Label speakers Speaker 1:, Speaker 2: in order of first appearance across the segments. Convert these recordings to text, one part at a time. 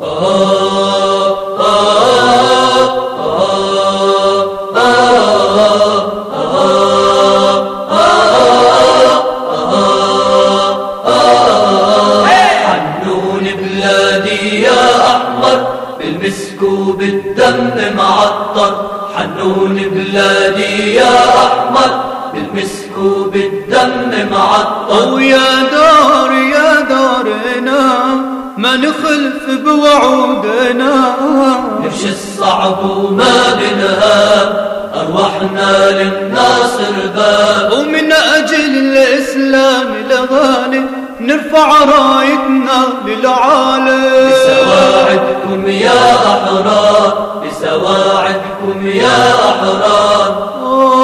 Speaker 1: حنون بلادي يا أحمر بالمسك وبالدم معطر. حنون بلادي يا أحمر بالمسك وبالدم معطر.
Speaker 2: ويا دار يا دارنا ما نخلف بوعودنا،
Speaker 1: نمشي الصعب وما بنهاب أرواحنا للناصر باب.
Speaker 2: ومن أجل الإسلام الغالي نرفع رايتنا للعالم.
Speaker 1: بسواعدكم يا أحرار، بسواعدكم يا أحرار.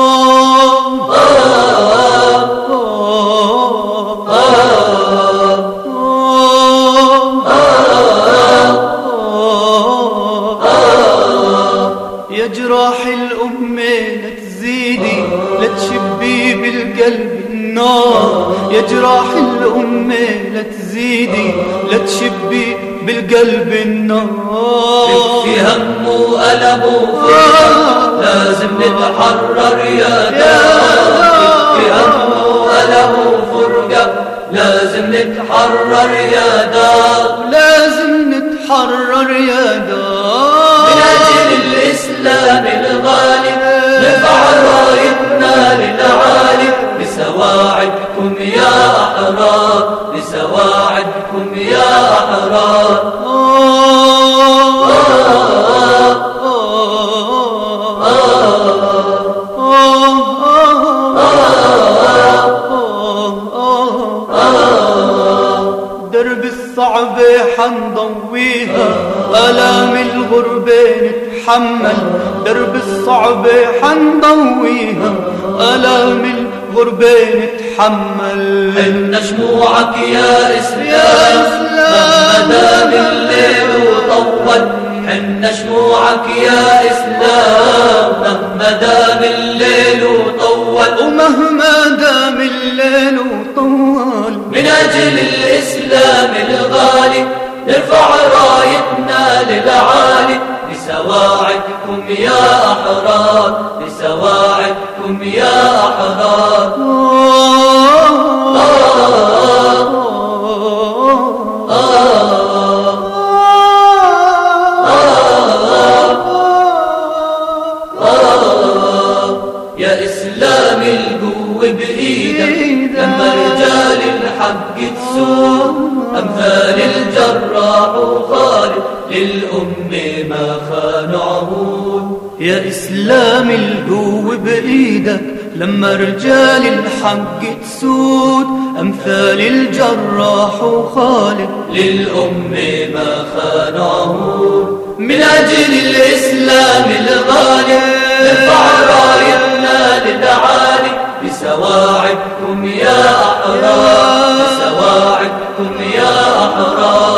Speaker 2: يا جراح الأمة لا تزيدي لا تشبي بالقلب النار. يا جراح الأمة لا تزيدي لا تشبي بالقلب النار.
Speaker 1: في هم وألم وفرقة لازم نتحرر يا دار. في هم وألم وفرقة لازم نتحرر يا دار.
Speaker 2: لازم نتحرر يا دار.
Speaker 1: من أجل الإسلام الغالي نرفع رايتنا للعالي. بسواعدكم يا أحرار، بسواعدكم يا أحرار.
Speaker 2: درب الصعبة حنضويها آلام الغربة نتحمل. درب الصعبة حنضويها آلام الغربة نتحمل.
Speaker 1: حنا شموعك يا إسلام مهما دام الليل وطول. حنا شموعك يا إسلام مهما دام الليل وطول.
Speaker 2: ومهما دام الليل وطول
Speaker 1: من أجل الإسلام الغالي نرفع رايتنا للعالي. بسواعدكم يا أحرار، بسواعدكم يا أحرار. يا إسلام القوة بإيدك لما رجال الحق تسود. أمثال الجراح وخالد للأمة ما خانوا عهود.
Speaker 2: يا إسلام القوة بإيدك لما رجال الحق تسود. أمثال الجراح وخالد
Speaker 1: للأمة ما خانوا عهود. من أجل الإسلام الغالي نرفع رايتنا للعالي. بسواعدكم يا أحرار، بسواعدكم يا أحرار.